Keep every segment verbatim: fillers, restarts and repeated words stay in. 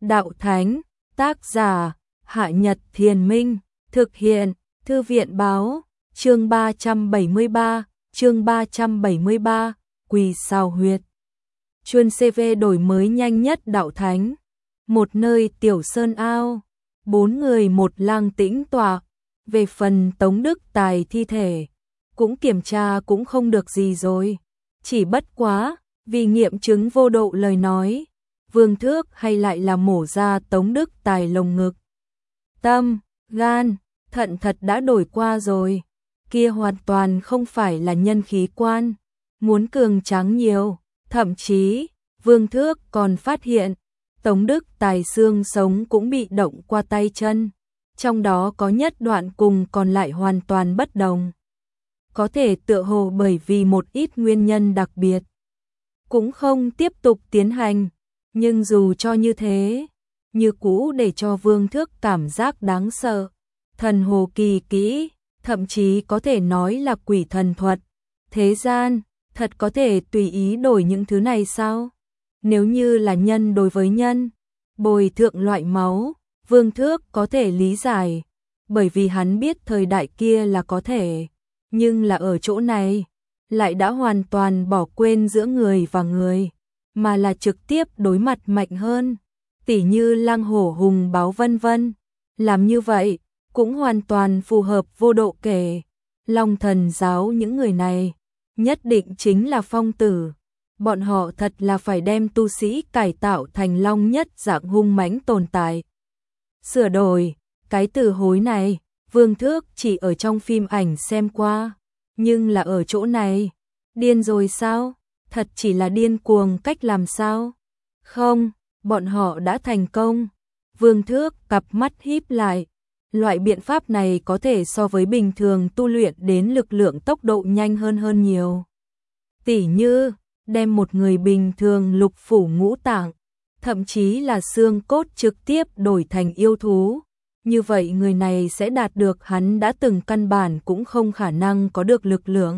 đạo thánh, tác giả, Hạ Nhật Thiền Minh, thực hiện, Thư viện báo, chương ba trăm bảy mươi ba, chương ba trăm bảy mươi ba, Quỳ Sao Huyệt. Chuyên xê vê đổi mới nhanh nhất đạo thánh, một nơi tiểu sơn ao, bốn người một lang tĩnh tọa. Về phần Tống Đức Tài thi thể, cũng kiểm tra cũng không được gì rồi, chỉ bất quá, vì nghiệm chứng vô độ lời nói, Vương Thước hay lại là mổ ra Tống Đức Tài lồng ngực. Tâm, gan, thận thật đã đổi qua rồi, kia hoàn toàn không phải là nhân khí quan, muốn cường tráng nhiều, thậm chí, Vương Thước còn phát hiện, Tống Đức Tài xương sống cũng bị động qua tay chân, trong đó có nhất đoạn cùng còn lại hoàn toàn bất đồng. Có thể tựa hồ bởi vì một ít nguyên nhân đặc biệt, cũng không tiếp tục tiến hành, nhưng dù cho như thế, như cũ để cho Vương Thước cảm giác đáng sợ, thần hồ kỳ kỹ, thậm chí có thể nói là quỷ thần thuật. Thế gian, thật có thể tùy ý đổi những thứ này sao? Nếu như là nhân đối với nhân, bồi thượng loại máu, Vương Thước có thể lý giải, bởi vì hắn biết thời đại kia là có thể, nhưng là ở chỗ này, lại đã hoàn toàn bỏ quên giữa người và người, mà là trực tiếp đối mặt mạnh hơn, tỉ như lang hổ hùng báo vân vân. Làm như vậy, cũng hoàn toàn phù hợp vô độ kể, Long Thần giáo những người này, nhất định chính là phong tử. Bọn họ thật là phải đem tu sĩ cải tạo thành long nhất dạng hung mãnh tồn tại. Sửa đổi, cái từ hối này, Vương Thước chỉ ở trong phim ảnh xem qua, nhưng là ở chỗ này, điên rồi sao? Thật chỉ là điên cuồng cách làm sao? Không, bọn họ đã thành công. Vương Thước cặp mắt híp lại, loại biện pháp này có thể so với bình thường tu luyện đến lực lượng tốc độ nhanh hơn hơn nhiều. Tỉ như, đem một người bình thường lục phủ ngũ tạng, thậm chí là xương cốt trực tiếp đổi thành yêu thú. Như vậy người này sẽ đạt được hắn đã từng căn bản cũng không khả năng có được lực lượng.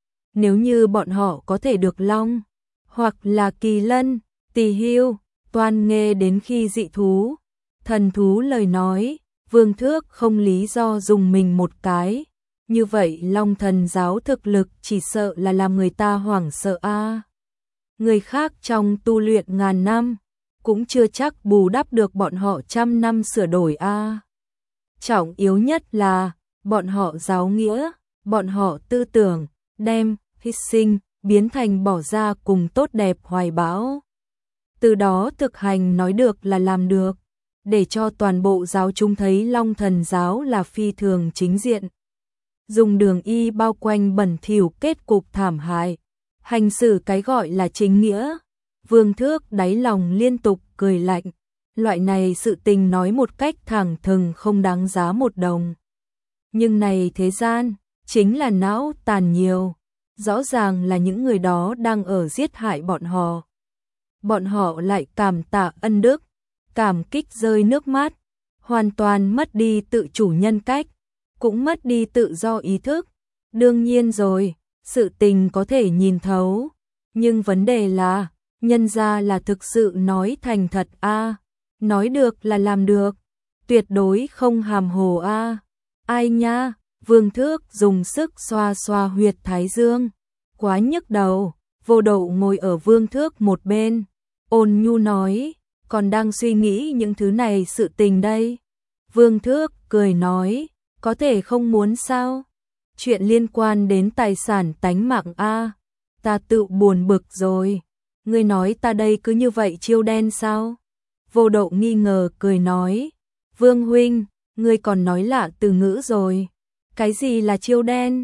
Nếu như bọn họ có thể được long, hoặc là kỳ lân, tỳ hưu, toan nghê đến khi dị thú, thần thú lời nói, Vương Thước không lý do dùng mình một cái. Như vậy Long Thần giáo thực lực chỉ sợ là làm người ta hoảng sợ a. À. Người khác trong tu luyện ngàn năm, cũng chưa chắc bù đắp được bọn họ trăm năm sửa đổi a. À. Trọng yếu nhất là, bọn họ giáo nghĩa, bọn họ tư tưởng, đem, hy sinh, biến thành bỏ ra cùng tốt đẹp hoài bão. Từ đó thực hành nói được là làm được, để cho toàn bộ giáo chúng thấy Long Thần giáo là phi thường chính diện. Dùng đường y bao quanh bẩn thỉu kết cục thảm hại, hành xử cái gọi là chính nghĩa. Vương Thước đáy lòng liên tục cười lạnh, loại này sự tình nói một cách thẳng thừng không đáng giá một đồng. Nhưng này thế gian, chính là não tàn nhiều, rõ ràng là những người đó đang ở giết hại bọn họ. Bọn họ lại cảm tạ ân đức, cảm kích rơi nước mắt, hoàn toàn mất đi tự chủ nhân cách, cũng mất đi tự do ý thức. Đương nhiên rồi, sự tình có thể nhìn thấu, nhưng vấn đề là, nhân ra là thực sự nói thành thật a, à, nói được là làm được, tuyệt đối không hàm hồ a. À. Ai nha, Vương Thước dùng sức xoa xoa huyệt thái dương, quá nhức đầu. Vô độ ngồi ở Vương Thước một bên, ôn nhu nói, còn đang suy nghĩ những thứ này sự tình đây. Vương Thước cười nói, có thể không muốn sao? Chuyện liên quan đến tài sản tánh mạng a, ta tự buồn bực rồi. Ngươi nói ta đây cứ như vậy chiêu đen sao? Vô độ nghi ngờ cười nói, Vương huynh, ngươi còn nói lạ từ ngữ rồi. Cái gì là chiêu đen?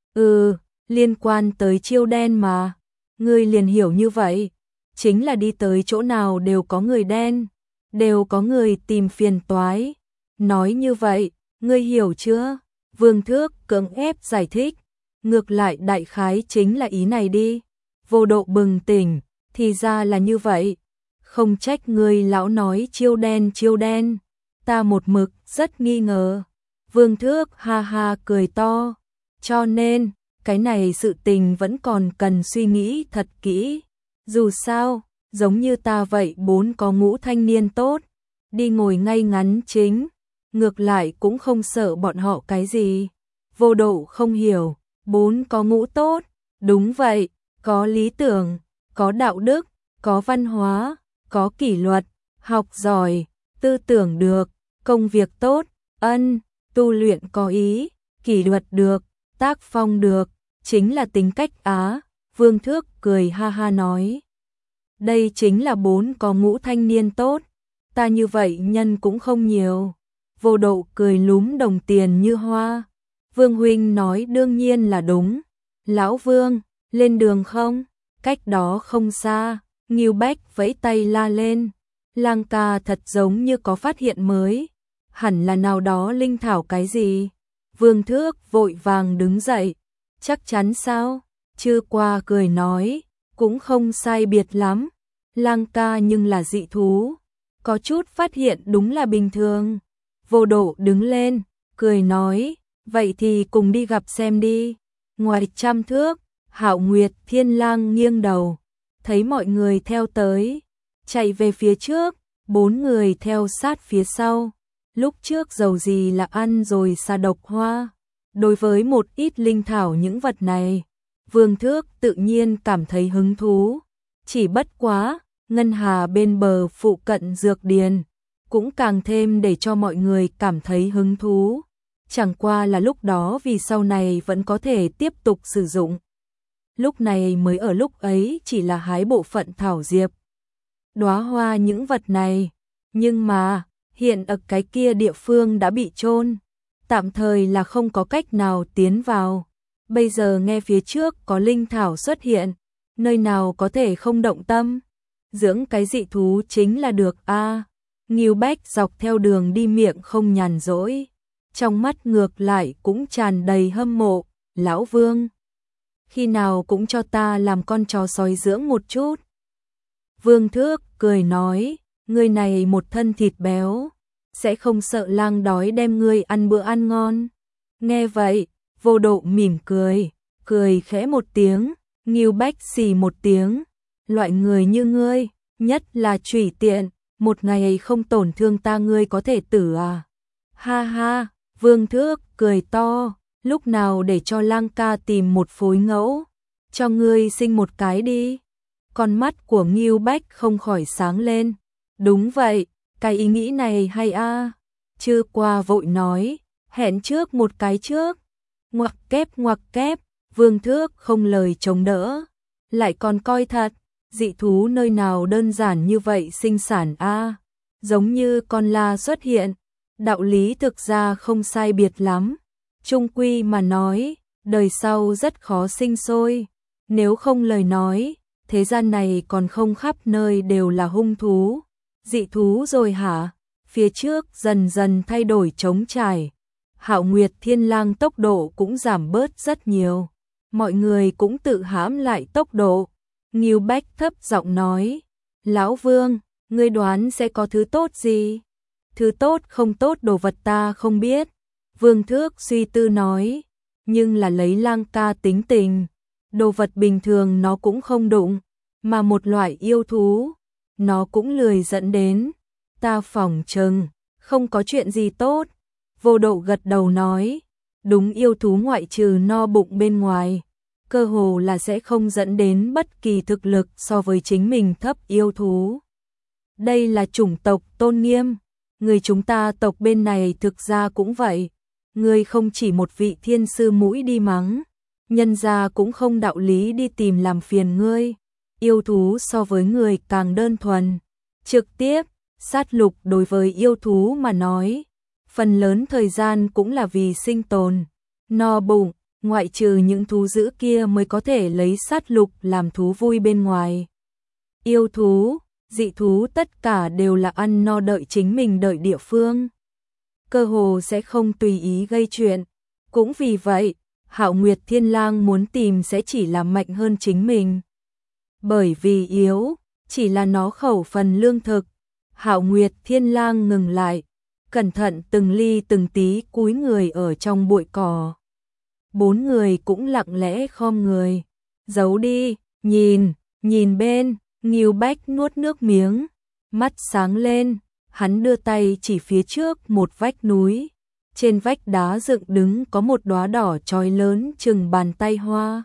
Ừ, liên quan tới chiêu đen mà. Ngươi liền hiểu như vậy, chính là đi tới chỗ nào đều có người đen, đều có người tìm phiền toái. Nói như vậy, ngươi hiểu chưa? Vương Thước cưỡng ép giải thích, ngược lại đại khái chính là ý này đi. Vô độ bừng tỉnh, thì ra là như vậy. Không trách ngươi lão nói chiêu đen chiêu đen, ta một mực rất nghi ngờ. Vương Thước ha ha cười to, cho nên, cái này sự tình vẫn còn cần suy nghĩ thật kỹ. Dù sao, giống như ta vậy bốn có ngũ thanh niên tốt, đi ngồi ngay ngắn chính, ngược lại cũng không sợ bọn họ cái gì. Vô Độ không hiểu, bốn có ngũ tốt, đúng vậy, có lý tưởng, có đạo đức, có văn hóa, có kỷ luật, học giỏi, tư tưởng được, công việc tốt, ân, tu luyện có ý, kỷ luật được, tác phong được, chính là tính cách á. Vương Thước cười ha ha nói. Đây chính là bốn có ngũ thanh niên tốt, ta như vậy nhân cũng không nhiều. Vô Độ cười lúm đồng tiền như hoa. Vương huynh nói đương nhiên là đúng. Lão Vương, lên đường không? Cách đó không xa, Ngưu Bách vẫy tay la lên. Lang ca thật giống như có phát hiện mới, hẳn là nào đó linh thảo cái gì. Vương Thước vội vàng đứng dậy. Chắc chắn sao? Chư qua cười nói, cũng không sai biệt lắm. Lang ca nhưng là dị thú, có chút phát hiện đúng là bình thường. Vô Độ đứng lên, cười nói, vậy thì cùng đi gặp xem đi. Ngoài trăm thước, Hạo Nguyệt Thiên Lang nghiêng đầu, thấy mọi người theo tới, chạy về phía trước, bốn người theo sát phía sau. Lúc trước dầu gì là ăn rồi xa độc hoa. Đối với một ít linh thảo những vật này, Vương Thước tự nhiên cảm thấy hứng thú. Chỉ bất quá, ngân hà bên bờ phụ cận dược điền, cũng càng thêm để cho mọi người cảm thấy hứng thú. Chẳng qua là lúc đó vì sau này vẫn có thể tiếp tục sử dụng. Lúc này mới ở lúc ấy chỉ là hái bộ phận thảo diệp, đóa hoa những vật này. Nhưng mà, hiện ở cái kia địa phương đã bị chôn, tạm thời là không có cách nào tiến vào. Bây giờ nghe phía trước có linh thảo xuất hiện, nơi nào có thể không động tâm. Dưỡng cái dị thú chính là được a. À, Ngưu Bách dọc theo đường đi miệng không nhàn rỗi, trong mắt ngược lại cũng tràn đầy hâm mộ. Lão Vương, khi nào cũng cho ta làm con chó sói dưỡng một chút. Vương Thước cười nói, ngươi này một thân thịt béo, sẽ không sợ lang đói đem ngươi ăn bữa ăn ngon. Nghe vậy, Vô Độ mỉm cười, cười khẽ một tiếng. Ngưu Bách xì một tiếng, loại người như ngươi, nhất là trùy tiện, một ngày không tổn thương ta ngươi có thể tử à. Ha ha, Vương Thước cười to, lúc nào để cho Lang ca tìm một phối ngẫu, cho ngươi sinh một cái đi. Con mắt của Ngưu Bách không khỏi sáng lên. Đúng vậy, cái ý nghĩ này hay a. À. Chư qua vội nói, hẹn trước một cái trước. Ngoặc kép ngoặc kép, Vương Thước không lời chống đỡ, lại còn coi thật, dị thú nơi nào đơn giản như vậy sinh sản a. À. Giống như con la xuất hiện, đạo lý thực ra không sai biệt lắm. Trung quy mà nói, đời sau rất khó sinh sôi, nếu không lời nói, thế gian này còn không khắp nơi đều là hung thú, dị thú rồi hả? Phía trước dần dần thay đổi trống trải, Hạo Nguyệt Thiên Lang tốc độ cũng giảm bớt rất nhiều, mọi người cũng tự hãm lại tốc độ. Ngưu Bách thấp giọng nói, Lão Vương, ngươi đoán sẽ có thứ tốt gì? Thứ tốt không tốt đồ vật ta không biết. Vương Thước suy tư nói, nhưng là lấy Lang ca tính tình, đồ vật bình thường nó cũng không đụng, mà một loại yêu thú, nó cũng lười dẫn đến. Ta phỏng chừng, không có chuyện gì tốt. Vô Độ gật đầu nói, đúng, yêu thú ngoại trừ no bụng bên ngoài, cơ hồ là sẽ không dẫn đến bất kỳ thực lực so với chính mình thấp yêu thú. Đây là chủng tộc tôn nghiêm, người chúng ta tộc bên này thực ra cũng vậy. Ngươi không chỉ một vị thiên sư mũi đi mắng, nhân gia cũng không đạo lý đi tìm làm phiền ngươi. Yêu thú so với người càng đơn thuần, trực tiếp, sát lục đối với yêu thú mà nói, phần lớn thời gian cũng là vì sinh tồn, no bụng, ngoại trừ những thú dữ kia mới có thể lấy sát lục làm thú vui bên ngoài. Yêu thú, dị thú tất cả đều là ăn no đợi chính mình đợi địa phương, cơ hồ sẽ không tùy ý gây chuyện. Cũng vì vậy, Hạo Nguyệt Thiên Lang muốn tìm sẽ chỉ là mạnh hơn chính mình. Bởi vì yếu, chỉ là nó khẩu phần lương thực. Hạo Nguyệt Thiên Lang ngừng lại, cẩn thận từng ly từng tí cúi người ở trong bụi cỏ. Bốn người cũng lặng lẽ khom người, giấu đi, nhìn, nhìn bên. Ngưu Bách nuốt nước miếng, mắt sáng lên, hắn đưa tay chỉ phía trước một vách núi. Trên vách đá dựng đứng có một đóa đỏ chói lớn chừng bàn tay hoa.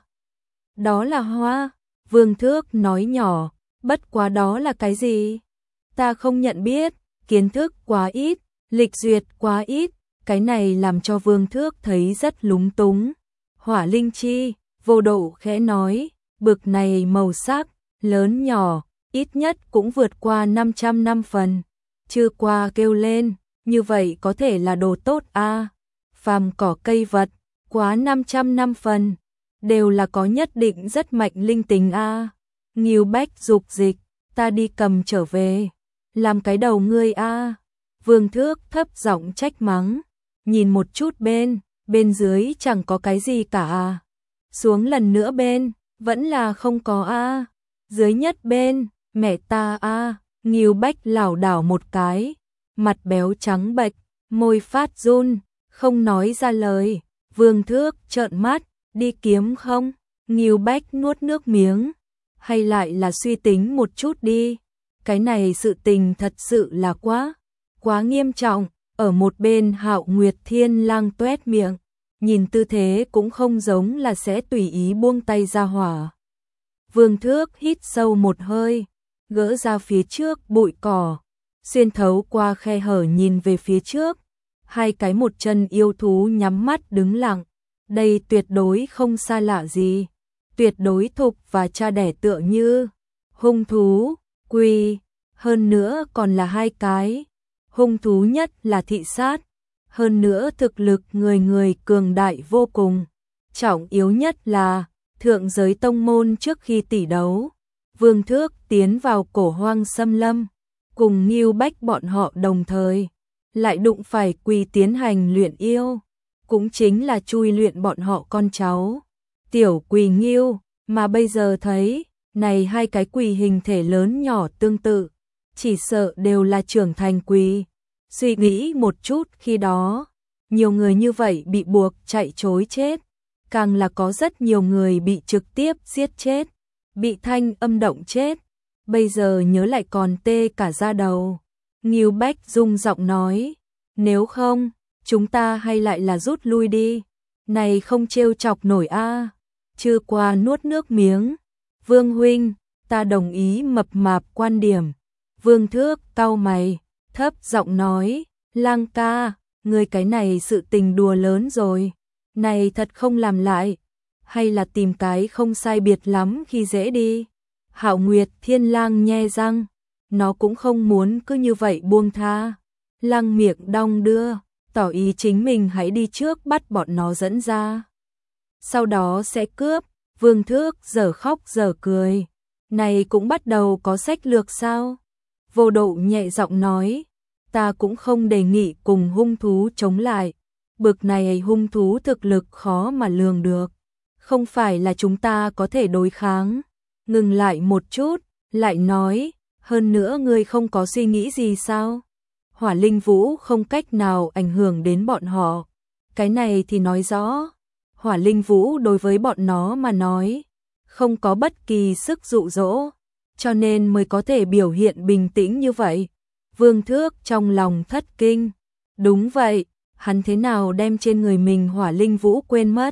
Đó là hoa, Vương Thước nói nhỏ, bất quá đó là cái gì? Ta không nhận biết, kiến thức quá ít, lịch duyệt quá ít, cái này làm cho Vương Thước thấy rất lúng túng. Hỏa linh chi, Vô Độ khẽ nói, bực này màu sắc, lớn nhỏ, ít nhất cũng vượt qua năm trăm năm phần. Chưa qua kêu lên, như vậy có thể là đồ tốt a. À. Phàm cỏ cây vật, quá năm trăm năm phần, đều là có nhất định rất mạnh linh tính a. À. Ngưu Bách dục dịch, ta đi cầm trở về, làm cái đầu ngươi a. À. Vương Thước thấp giọng trách mắng, nhìn một chút bên, bên dưới chẳng có cái gì cả à. Xuống lần nữa bên, vẫn là không có a. À. Dưới nhất bên, mẹ ta a. À. Ngưu Bách lảo đảo một cái, mặt béo trắng bệch, môi phát run, không nói ra lời. Vương Thước trợn mắt, đi kiếm không? Ngưu Bách nuốt nước miếng, hay lại là suy tính một chút đi. Cái này sự tình thật sự là quá, quá nghiêm trọng. Ở một bên Hạo Nguyệt Thiên Lang toét miệng, nhìn tư thế cũng không giống là sẽ tùy ý buông tay ra hỏa. Vương Thước hít sâu một hơi, gỡ ra phía trước bụi cỏ, xuyên thấu qua khe hở nhìn về phía trước. Hai cái một chân yêu thú nhắm mắt đứng lặng, đây tuyệt đối không xa lạ gì, tuyệt đối thục và cha đẻ tựa như hung thú, quỷ, hơn nữa còn là hai cái. Hung thú nhất là thị sát, hơn nữa thực lực người người cường đại vô cùng. Trọng yếu nhất là thượng giới tông môn trước khi tỷ đấu, Vương Thước tiến vào cổ hoang xâm lâm, cùng Ngưu Bách bọn họ đồng thời, lại đụng phải quỳ tiến hành luyện yêu, cũng chính là chui luyện bọn họ con cháu. Tiểu quỳ Ngưu, mà bây giờ thấy, này hai cái quỳ hình thể lớn nhỏ tương tự, chỉ sợ đều là trưởng thành quỳ. Suy nghĩ một chút khi đó, nhiều người như vậy bị buộc chạy trối chết, càng là có rất nhiều người bị trực tiếp giết chết, bị thanh âm động chết, bây giờ nhớ lại còn tê cả da đầu. Ngưu Bách rung giọng nói, nếu không, chúng ta hay lại là rút lui đi, này không trêu chọc nổi a. À. Chưa qua nuốt nước miếng, Vương huynh, ta đồng ý mập mạp quan điểm. Vương Thước cau mày, thấp giọng nói, Lang ca, người cái này sự tình đùa lớn rồi, này thật không làm lại, hay là tìm cái không sai biệt lắm khi dễ đi. Hạo Nguyệt Thiên Lang nhe răng, nó cũng không muốn cứ như vậy buông tha. Lang miệng đong đưa, tỏ ý chính mình hãy đi trước bắt bọn nó dẫn ra, sau đó sẽ cướp. Vương Thước giờ khóc giờ cười, này cũng bắt đầu có sách lược sao? Vô Độ nhẹ giọng nói, ta cũng không đề nghị cùng hung thú chống lại, bực này hung thú thực lực khó mà lường được, không phải là chúng ta có thể đối kháng. Ngừng lại một chút, lại nói, hơn nữa ngươi không có suy nghĩ gì sao? Hỏa linh vũ không cách nào ảnh hưởng đến bọn họ, cái này thì nói rõ, hỏa linh vũ đối với bọn nó mà nói, không có bất kỳ sức dụ dỗ, cho nên mới có thể biểu hiện bình tĩnh như vậy. Vương Thước trong lòng thất kinh, đúng vậy, hắn thế nào đem trên người mình hỏa linh vũ quên mất.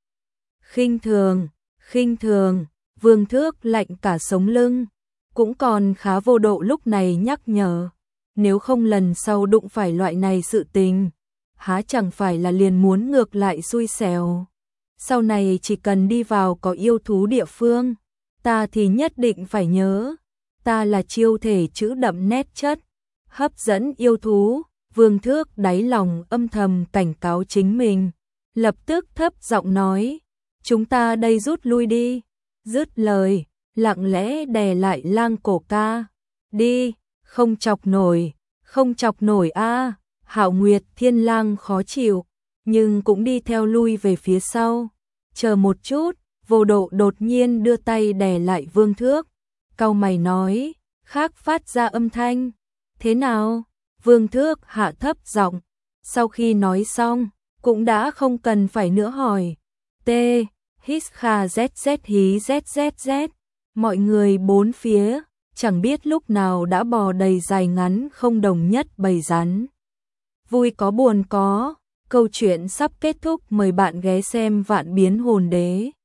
Khinh thường, khinh thường, Vương Thước lạnh cả sống lưng, cũng còn khá Vô Độ lúc này nhắc nhở, nếu không lần sau đụng phải loại này sự tình, há chẳng phải là liền muốn ngược lại xui xẻo. Sau này chỉ cần đi vào có yêu thú địa phương, ta thì nhất định phải nhớ, ta là chiêu thể chữ đậm nét chất, hấp dẫn yêu thú. Vương Thước đáy lòng âm thầm cảnh cáo chính mình, lập tức thấp giọng nói, chúng ta đây rút lui đi. Dứt lời, lặng lẽ đè lại Lang cổ ca, đi, không chọc nổi, không chọc nổi a. À. Hạo Nguyệt Thiên Lang khó chịu, nhưng cũng đi theo lui về phía sau. Chờ một chút, Vô Độ đột nhiên đưa tay đè lại Vương Thước, cau mày nói, khác phát ra âm thanh, thế nào? Vương Thước hạ thấp giọng, sau khi nói xong, cũng đã không cần phải nữa hỏi. T, hít kha zz hí zzz, mọi người bốn phía, chẳng biết lúc nào đã bò đầy dài ngắn không đồng nhất bầy rắn. Vui có buồn có, câu chuyện sắp kết thúc, mời bạn ghé xem Vạn Biến Hồn Đế.